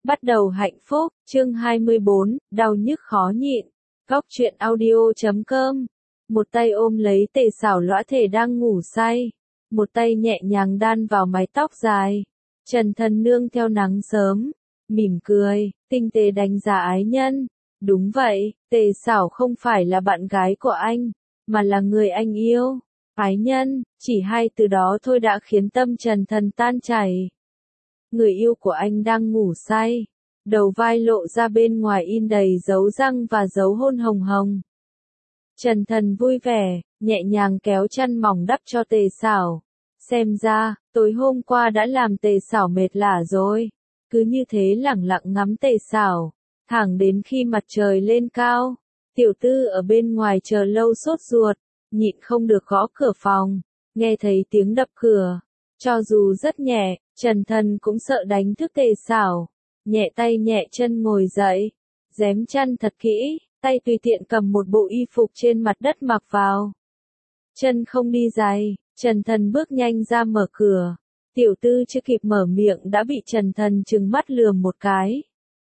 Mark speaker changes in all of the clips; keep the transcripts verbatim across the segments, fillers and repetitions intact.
Speaker 1: Bắt đầu hạnh phúc, chương hai mươi bốn, đau nhức khó nhịn. Góc truyện audio chấm com. Một tay ôm lấy Tề Sảo lõa thể đang ngủ say, một tay nhẹ nhàng đan vào mái tóc dài. Trần Thần nương theo nắng sớm, mỉm cười, tinh tế đánh giá ái nhân. Đúng vậy, Tề Sảo không phải là bạn gái của anh, mà là người anh yêu. Ái nhân, chỉ hai từ đó thôi đã khiến tâm Trần Thần tan chảy. Người yêu của anh đang ngủ say, đầu vai lộ ra bên ngoài in đầy dấu răng và dấu hôn hồng hồng. Trần Thần vui vẻ, nhẹ nhàng kéo chăn mỏng đắp cho Tề Sảo. Xem ra, tối hôm qua đã làm Tề Sảo mệt lả rồi. Cứ như thế lẳng lặng ngắm Tề Sảo, thẳng đến khi mặt trời lên cao. Tiểu Tư ở bên ngoài chờ lâu sốt ruột, nhịn không được gõ cửa phòng, nghe thấy tiếng đập cửa. Cho dù rất nhẹ, Trần Thần cũng sợ đánh thức Tề Sảo. Nhẹ tay nhẹ chân ngồi dậy, rém chăn thật kỹ, tay tùy tiện cầm một bộ y phục trên mặt đất mặc vào. Chân không đi giày, Trần Thần bước nhanh ra mở cửa. Tiểu Tư chưa kịp mở miệng đã bị Trần Thần trừng mắt lườm một cái.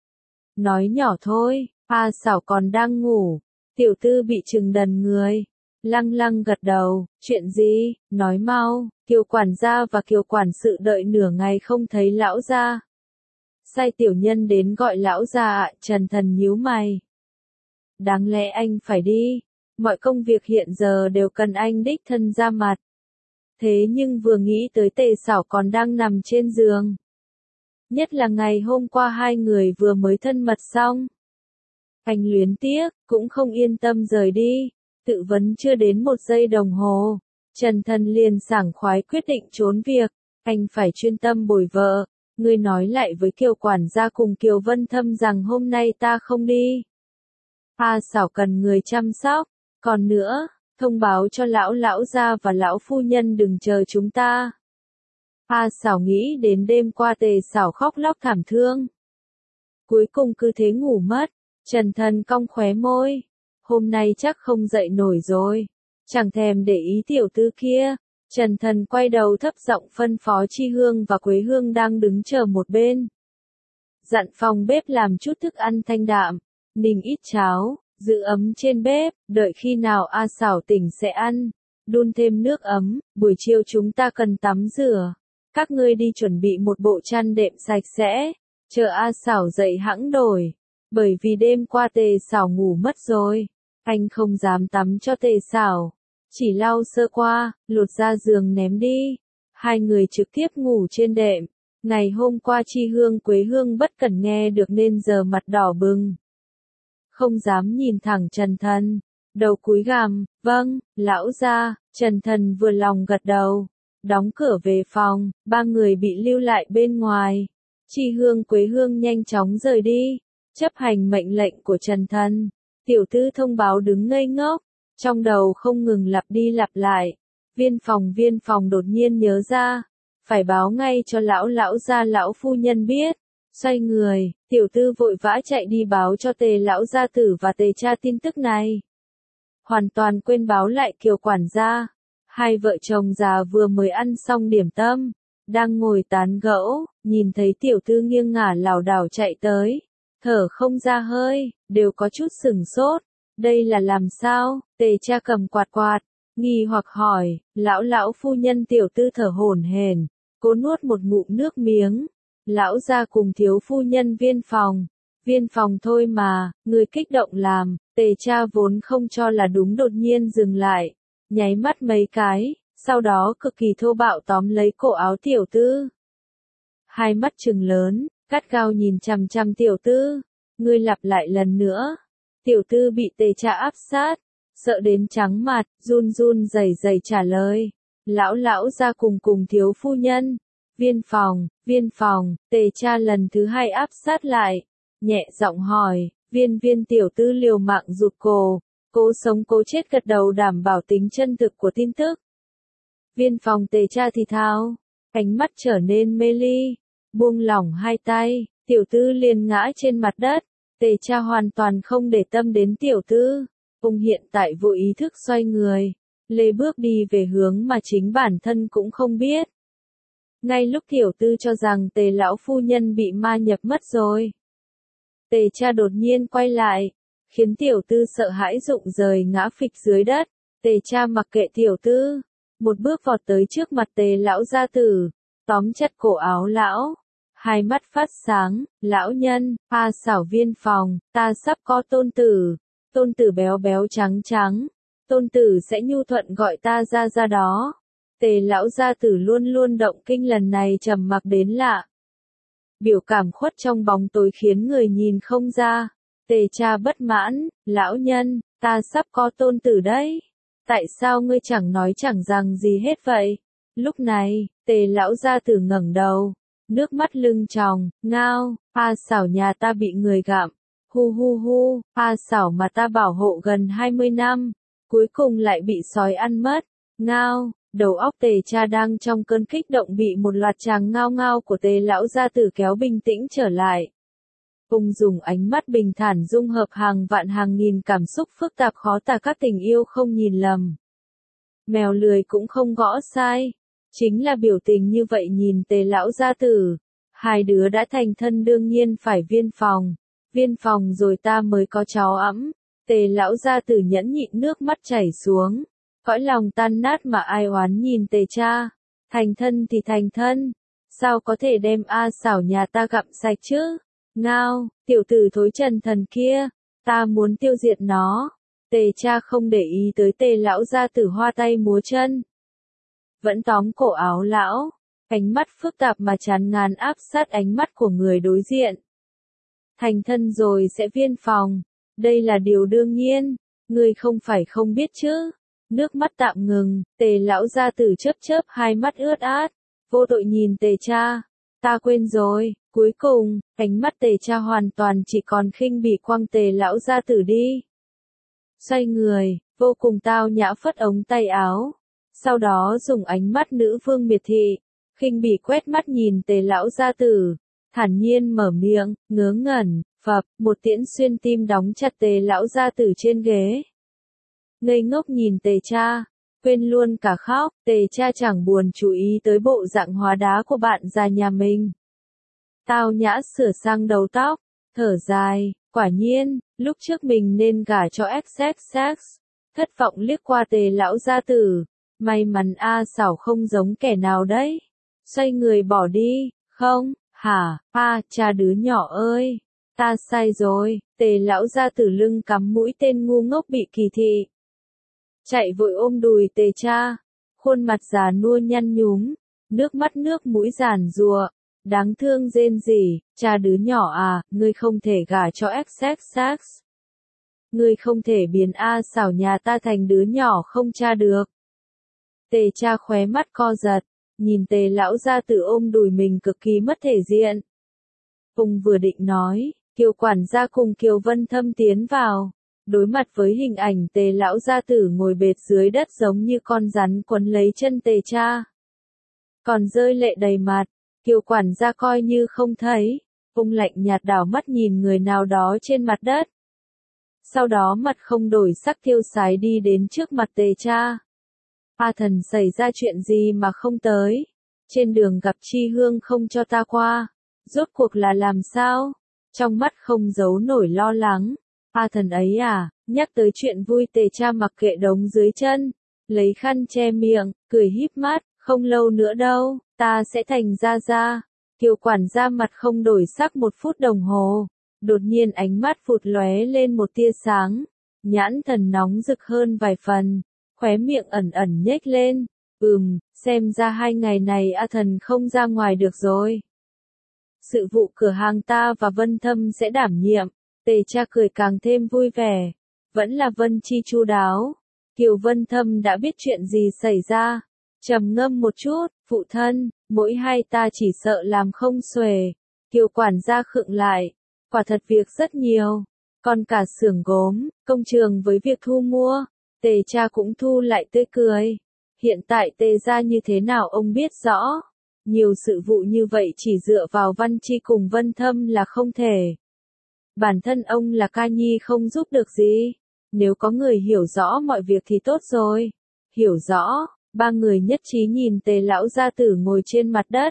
Speaker 1: Nói nhỏ thôi, A Sảo còn đang ngủ. Tiểu Tư bị trừng đần người, lăng lăng gật đầu. Chuyện gì, nói mau. Kiều quản gia và Kiều quản sự đợi nửa ngày không thấy lão gia. Sai tiểu nhân đến gọi lão gia ạ. Trần Thần nhíu mày. Đáng lẽ anh phải đi, mọi công việc hiện giờ đều cần anh đích thân ra mặt. Thế nhưng vừa nghĩ tới Tề Sảo còn đang nằm trên giường, nhất là ngày hôm qua hai người vừa mới thân mật xong, anh luyến tiếc, cũng không yên tâm rời đi. Tự vấn chưa đến một giây đồng hồ, Trần Thần liền sảng khoái quyết định trốn việc. Anh phải chuyên tâm bồi vợ. Ngươi nói lại với Kiều quản gia cùng Kiều Vân Thâm rằng hôm nay ta không đi. A Sảo cần người chăm sóc. Còn nữa, thông báo cho lão lão gia và lão phu nhân đừng chờ chúng ta. A Sảo nghĩ đến đêm qua Tề Sảo khóc lóc thảm thương, cuối cùng cứ thế ngủ mất. Trần Thần cong khóe môi, hôm nay chắc không dậy nổi rồi. Chẳng thèm để ý tiểu tư kia, Trần Thần quay đầu thấp giọng phân phó Chi Hương và Quế Hương đang đứng chờ một bên. Dặn phòng bếp làm chút thức ăn thanh đạm, ninh ít cháo, giữ ấm trên bếp, đợi khi nào A Sảo tỉnh sẽ ăn. Đun thêm nước ấm, buổi chiều chúng ta cần tắm rửa. Các ngươi đi chuẩn bị một bộ chăn đệm sạch sẽ, chờ A Sảo dậy hẵng đổi. Bởi vì đêm qua Tề Sảo ngủ mất rồi, anh không dám tắm cho Tề Sảo, chỉ lau sơ qua, lột ra giường ném đi. Hai người trực tiếp ngủ trên đệm. Ngày hôm qua Chi Hương Quế Hương bất cẩn nghe được nên giờ mặt đỏ bừng, không dám nhìn thẳng Trần Thần, đầu cúi gằm. Vâng, lão gia. Trần Thần vừa lòng gật đầu, đóng cửa về phòng. Ba người bị lưu lại bên ngoài. Chi Hương Quế Hương nhanh chóng rời đi, chấp hành mệnh lệnh của Trần Thần. Tiểu Tư thông báo đứng ngây ngốc, trong đầu không ngừng lặp đi lặp lại. Viên phòng viên phòng đột nhiên nhớ ra, phải báo ngay cho lão lão gia lão phu nhân biết. Xoay người, Tiểu Tư vội vã chạy đi báo cho Tề lão gia tử và Tề cha tin tức này. Hoàn toàn quên báo lại Kiều quản gia. Hai vợ chồng già vừa mới ăn xong điểm tâm, đang ngồi tán gẫu, nhìn thấy Tiểu Tư nghiêng ngả lảo đảo chạy tới, thở không ra hơi, đều có chút sửng sốt. Đây là làm sao? Tề cha cầm quạt quạt, nghi hoặc hỏi. Lão lão phu nhân. Tiểu Tư thở hổn hển, cố nuốt một ngụm nước miếng. Lão gia cùng thiếu phu nhân viên phòng. Viên phòng thôi mà, người kích động làm. Tề cha vốn không cho là đúng đột nhiên dừng lại, nháy mắt mấy cái, sau đó cực kỳ thô bạo tóm lấy cổ áo Tiểu Tư. Hai mắt trừng lớn, gắt gao nhìn chằm chằm Tiểu Tư. Ngươi lặp lại lần nữa. Tiểu Tư bị Tề cha áp sát, sợ đến trắng mặt, run run rẩy rẩy trả lời. Lão lão gia cùng cùng thiếu phu nhân. Viên phòng, viên phòng. Tề cha lần thứ hai áp sát lại, nhẹ giọng hỏi. Viên viên. Tiểu Tư liều mạng rụt cổ, cố sống cố chết gật đầu đảm bảo tính chân thực của tin tức. Viên phòng. Tề cha thì thào, ánh mắt trở nên mê ly, buông lỏng hai tay, Tiểu Tư liền ngã trên mặt đất. Tề cha hoàn toàn không để tâm đến Tiểu Tư, ông hiện tại vô ý thức xoay người, lê bước đi về hướng mà chính bản thân cũng không biết. Ngay lúc tiểu tư cho rằng Tề lão phu nhân bị ma nhập mất rồi. Tề cha đột nhiên quay lại, khiến tiểu tư sợ hãi rụng rời ngã phịch dưới đất. Tề cha mặc kệ tiểu tư, một bước vọt tới trước mặt Tề lão gia tử, tóm chặt cổ áo lão, hai mắt phát sáng, lão nhân, a xảo viên phòng, ta sắp có tôn tử, tôn tử béo béo trắng trắng, tôn tử sẽ nhu thuận gọi ta ra ra đó. Tề lão gia tử luôn luôn động kinh, lần này trầm mặc đến lạ. Biểu cảm khuất trong bóng tối khiến người nhìn không ra. Tề cha bất mãn, lão nhân, ta sắp có tôn tử đấy. Tại sao ngươi chẳng nói chẳng rằng gì hết vậy? Lúc này, Tề lão gia tử ngẩng đầu, nước mắt lưng tròng, ngao, a xảo nhà ta bị người gặm, hu hu hu, a xảo mà ta bảo hộ gần hai mươi năm, cuối cùng lại bị sói ăn mất, ngao. Đầu óc Tề cha đang trong cơn kích động bị một loạt tràng ngao ngao của Tề lão gia tử kéo bình tĩnh trở lại. Ông dùng ánh mắt bình thản dung hợp hàng vạn hàng nghìn cảm xúc phức tạp khó tả, các tình yêu không nhìn lầm. Mèo lười cũng không gõ sai. Chính là biểu tình như vậy nhìn Tề lão gia tử. Hai đứa đã thành thân đương nhiên phải viên phòng. Viên phòng rồi ta mới có cháu ẵm. Tề lão gia tử nhẫn nhịn nước mắt chảy xuống. Cõi lòng tan nát mà ai oán nhìn Tề cha. Thành thân thì thành thân. Sao có thể đem a xảo nhà ta gặm sạch chứ? Ngao, tiểu tử thối trần thần kia. Ta muốn tiêu diệt nó. Tề cha không để ý tới Tề lão gia tử hoa tay múa chân. Vẫn tóm cổ áo lão. Ánh mắt phức tạp mà chán ngán áp sát ánh mắt của người đối diện. Thành thân rồi sẽ viên phòng. Đây là điều đương nhiên. Ngươi không phải không biết chứ. Nước mắt tạm ngừng, Tề lão gia tử chớp chớp hai mắt ướt át, vô tội nhìn Tề cha. Ta quên rồi, cuối cùng, ánh mắt Tề cha hoàn toàn chỉ còn khinh bỉ quăng Tề lão gia tử đi. Xoay người, vô cùng tao nhã phất ống tay áo. Sau đó dùng ánh mắt nữ vương miệt thị, khinh bỉ quét mắt nhìn Tề lão gia tử, thản nhiên mở miệng, ngớ ngẩn, phập, một tiễn xuyên tim đóng chặt Tề lão gia tử trên ghế. Ngây ngốc nhìn Tề cha, quên luôn cả khóc, Tề cha chẳng buồn chú ý tới bộ dạng hóa đá của bạn già nhà mình. Tao nhã sửa sang đầu tóc, thở dài, quả nhiên, lúc trước mình nên gả cho ích ích ích. Thất vọng liếc qua Tề lão gia tử, may mắn a xảo không giống kẻ nào đấy. Xoay người bỏ đi, không, hả, a, cha đứa nhỏ ơi, ta sai rồi. Tề lão gia tử lưng cắm mũi tên ngu ngốc bị kỳ thị. Chạy vội ôm đùi Tề cha, khuôn mặt già nua nhăn nhúm, nước mắt nước mũi giàn giụa, đáng thương rên rỉ, cha đứa nhỏ à, ngươi không thể gả cho ích ích ích. Ngươi không thể biến a xảo nhà ta thành đứa nhỏ không cha được. Tề cha khóe mắt co giật, nhìn Tề lão gia tử ôm đùi mình cực kỳ mất thể diện. Ông vừa định nói, Kiều quản gia cùng Kiều Vân Thâm tiến vào. Đối mặt với hình ảnh Tề lão gia tử ngồi bệt dưới đất giống như con rắn quấn lấy chân Tề cha. Còn rơi lệ đầy mặt, Kiều quản gia coi như không thấy, ông lạnh nhạt đảo mắt nhìn người nào đó trên mặt đất. Sau đó mặt không đổi sắc tiêu sái đi đến trước mặt Tề cha. A thần xảy ra chuyện gì mà không tới? Trên đường gặp Chi Hương không cho ta qua. Rốt cuộc là làm sao? Trong mắt không giấu nổi lo lắng. A thần ấy à, nhắc tới chuyện vui Tề cha mặc kệ đống dưới chân, lấy khăn che miệng, cười híp mắt, không lâu nữa đâu, ta sẽ thành gia gia. Kiều quản gia mặt không đổi sắc một phút đồng hồ, đột nhiên ánh mắt phụt lóe lên một tia sáng, nhãn thần nóng rực hơn vài phần, khóe miệng ẩn ẩn nhếch lên, ừm, xem ra hai ngày này A thần không ra ngoài được rồi. Sự vụ cửa hàng ta và Vân Thâm sẽ đảm nhiệm. Tề cha cười càng thêm vui vẻ, vẫn là Vân Chi chu đáo. Kiều Vân Thâm đã biết chuyện gì xảy ra, trầm ngâm một chút, phụ thân, mỗi hai ta chỉ sợ làm không xuể. Kiều quản gia khựng lại, quả thật việc rất nhiều, còn cả xưởng gốm, công trường với việc thu mua. Tề cha cũng thu lại tươi cười. Hiện tại Tề gia như thế nào ông biết rõ, nhiều sự vụ như vậy chỉ dựa vào Văn Chi cùng Vân Thâm là không thể. Bản thân ông là ca nhi không giúp được gì. Nếu có người hiểu rõ mọi việc thì tốt rồi. Hiểu rõ, Ba người nhất trí nhìn Tề lão gia tử ngồi trên mặt đất.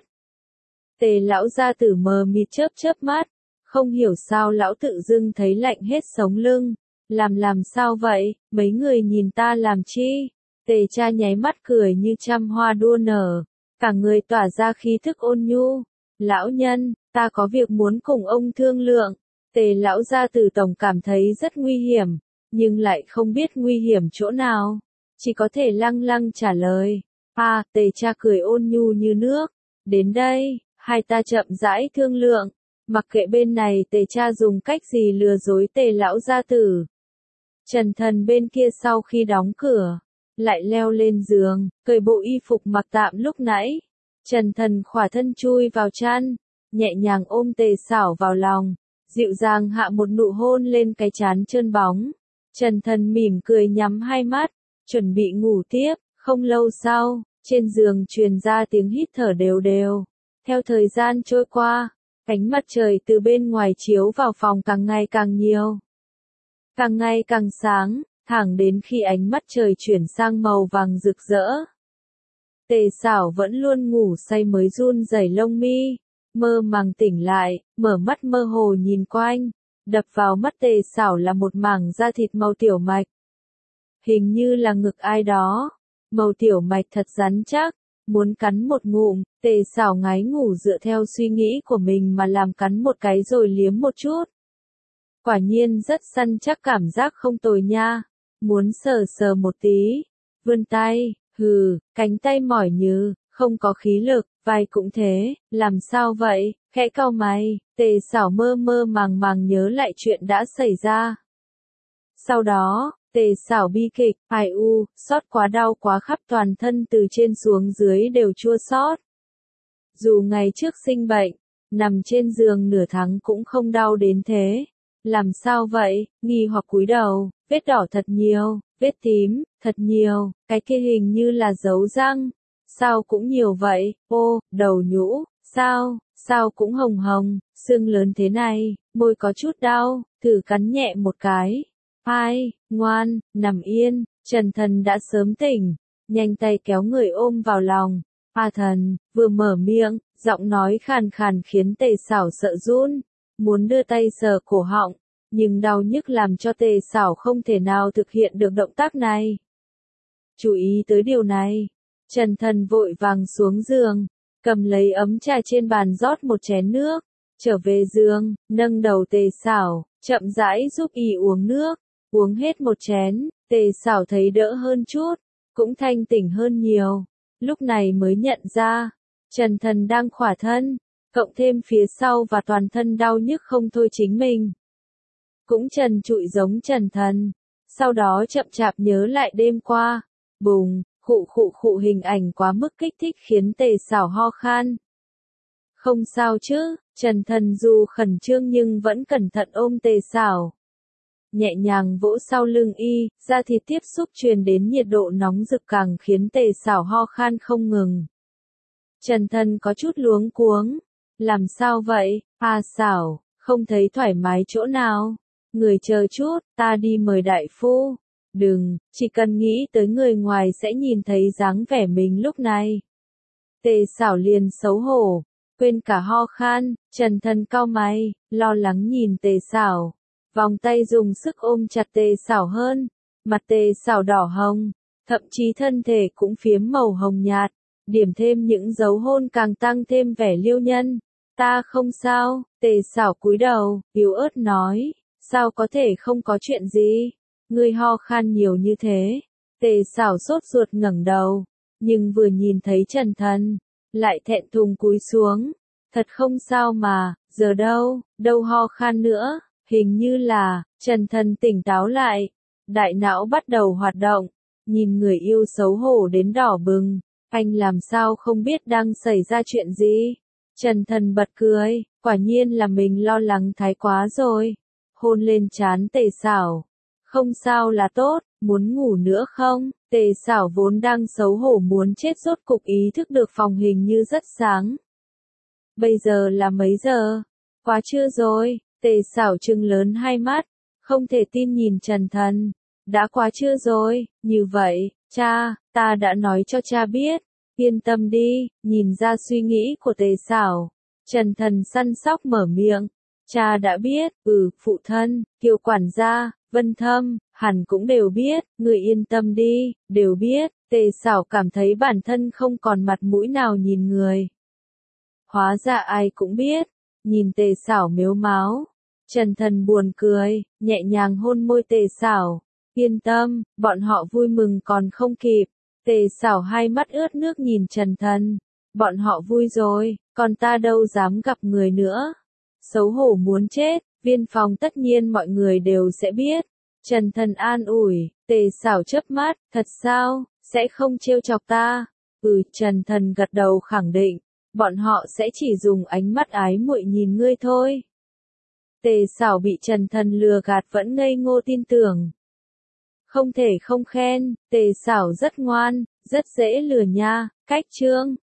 Speaker 1: Tề lão gia tử mờ mịt chớp chớp mắt, không hiểu sao lão tự dưng thấy lạnh hết sống lưng. Làm làm sao vậy, mấy người nhìn ta làm chi? Tề cha nháy mắt cười như trăm hoa đua nở, cả người tỏa ra khí thức ôn nhu. Lão nhân, ta có việc muốn cùng ông thương lượng. Tề lão gia tử tổng cảm thấy rất nguy hiểm, nhưng lại không biết nguy hiểm chỗ nào. Chỉ có thể lăng lăng trả lời. À, tề cha cười ôn nhu như nước. Đến đây, hai ta chậm rãi thương lượng. Mặc kệ bên này tề cha dùng cách gì lừa dối tề lão gia tử. Trần Thần bên kia sau khi đóng cửa, lại leo lên giường, cởi bộ y phục mặc tạm lúc nãy. Trần Thần khỏa thân chui vào chăn, nhẹ nhàng ôm Tề Sảo vào lòng, dịu dàng hạ một nụ hôn lên cái trán trơn bóng. Trần Thần mỉm cười nhắm hai mắt, chuẩn bị ngủ tiếp. Không lâu sau, trên giường truyền ra tiếng hít thở đều đều. Theo thời gian trôi qua, ánh mặt trời từ bên ngoài chiếu vào phòng càng ngày càng nhiều, càng ngày càng sáng, thẳng đến khi ánh mắt trời chuyển sang màu vàng rực rỡ. Tề Sảo vẫn luôn ngủ say mới run rẩy lông mi, mơ màng tỉnh lại, mở mắt mơ hồ nhìn quanh, đập vào mắt Tề Sảo là một mảng da thịt màu tiểu mạch. Hình như là ngực ai đó, màu tiểu mạch thật rắn chắc, muốn cắn một ngụm. Tề Sảo ngái ngủ dựa theo suy nghĩ của mình mà làm, cắn một cái rồi liếm một chút. Quả nhiên rất săn chắc, cảm giác không tồi nha. Muốn sờ sờ một tí, vươn tay, hừ, cánh tay mỏi nhừ, không có khí lực, vai cũng thế, làm sao vậy, khẽ cau mày. Tề Sảo mơ mơ màng màng nhớ lại chuyện đã xảy ra. Sau đó, Tề Sảo bi kịch, ai u, xót quá, đau quá, khắp toàn thân từ trên xuống dưới đều chua xót. Dù ngày trước sinh bệnh, nằm trên giường nửa tháng cũng không đau đến thế. Làm sao vậy? Nghi hoặc cúi đầu, vết đỏ thật nhiều, vết tím, thật nhiều, cái kia hình như là dấu răng. Sao cũng nhiều vậy? Ô, đầu nhũ, sao, sao cũng hồng hồng, xương lớn thế này, môi có chút đau, thử cắn nhẹ một cái. Ai, ngoan, nằm yên. Trần Thần đã sớm tỉnh, nhanh tay kéo người ôm vào lòng. A Thần, vừa mở miệng, giọng nói khàn khàn khiến Tề Sảo sợ run, muốn đưa tay sờ cổ họng, nhưng đau nhức làm cho Tề Sảo không thể nào thực hiện được động tác này. Chú ý tới điều này, Trần Thần vội vàng xuống giường, cầm lấy ấm trà trên bàn rót một chén nước, trở về giường, nâng đầu Tề Sảo, chậm rãi giúp y uống nước, uống hết một chén, Tề Sảo thấy đỡ hơn chút, cũng thanh tỉnh hơn nhiều, lúc này mới nhận ra, Trần Thần đang khỏa thân, cộng thêm phía sau và toàn thân đau nhức không thôi chính mình. Cũng trần trụi giống Trần Thần, sau đó chậm chạp nhớ lại đêm qua, bùng, khụ khụ khụ, hình ảnh quá mức kích thích khiến Tề Sảo ho khan. Không sao chứ, Trần Thần dù khẩn trương nhưng vẫn cẩn thận ôm Tề Sảo. Nhẹ nhàng vỗ sau lưng y, da thịt tiếp xúc truyền đến nhiệt độ nóng rực càng khiến Tề Sảo ho khan không ngừng. Trần Thần có chút luống cuống. Làm sao vậy, A Sảo, không thấy thoải mái chỗ nào? Người chờ chút, ta đi mời đại phu. Đừng, chỉ cần nghĩ tới người ngoài sẽ nhìn thấy dáng vẻ mình lúc này. Tề Sảo liền xấu hổ, quên cả ho khan. Trần Thần cau mày, lo lắng nhìn Tề Sảo, vòng tay dùng sức ôm chặt Tề Sảo hơn. Mặt Tề Sảo đỏ hồng, thậm chí thân thể cũng phiếm màu hồng nhạt, điểm thêm những dấu hôn càng tăng thêm vẻ liêu nhân. Ta không sao. Tề Sảo cúi đầu, yếu ớt nói, sao có thể không có chuyện gì? Ngươi ho khan nhiều như thế. Tề Sảo sốt ruột ngẩng đầu, nhưng vừa nhìn thấy Trần Thần, lại thẹn thùng cúi xuống. Thật không sao mà, giờ đâu, đâu ho khan nữa, hình như là, Trần Thần tỉnh táo lại, đại não bắt đầu hoạt động, nhìn người yêu xấu hổ đến đỏ bừng, anh làm sao không biết đang xảy ra chuyện gì? Trần Thần bật cười, quả nhiên là mình lo lắng thái quá rồi. Hôn lên trán Tề Sảo. Không sao là tốt, muốn ngủ nữa không? Tề Sảo vốn đang xấu hổ muốn chết rốt cục ý thức được phòng hình như rất sáng. Bây giờ là mấy giờ? Quá trưa rồi. Tề Sảo trừng lớn hai mắt, không thể tin nhìn Trần Thần. Đã quá trưa rồi, như vậy, Cha, ta đã nói cho cha biết. Yên tâm đi, nhìn ra suy nghĩ của Tề Sảo. Trần Thần săn sóc mở miệng. Cha đã biết, ừ, phụ thân, Kiều quản gia, Vân Thâm, hẳn cũng đều biết, người yên tâm đi, đều biết. Tề Sảo cảm thấy bản thân không còn mặt mũi nào nhìn người. Hóa ra ai cũng biết, nhìn Tề Sảo mếu máo. Trần Thần buồn cười, nhẹ nhàng hôn môi Tề Sảo. Yên tâm, bọn họ vui mừng còn không kịp. Tề Sảo hai mắt ướt nước nhìn Trần Thần. Bọn họ vui rồi, còn ta đâu dám gặp người nữa. Xấu hổ muốn chết, viên phòng tất nhiên mọi người đều sẽ biết. Trần Thần an ủi, Tề Sảo chớp mắt, thật sao, sẽ không trêu chọc ta. Ừ, Trần Thần gật đầu khẳng định, bọn họ sẽ chỉ dùng ánh mắt ái muội nhìn ngươi thôi. Tề Sảo bị Trần Thần lừa gạt vẫn ngây ngô tin tưởng. Không thể không khen, Tề Sảo rất ngoan, rất dễ lừa nha. Cách chương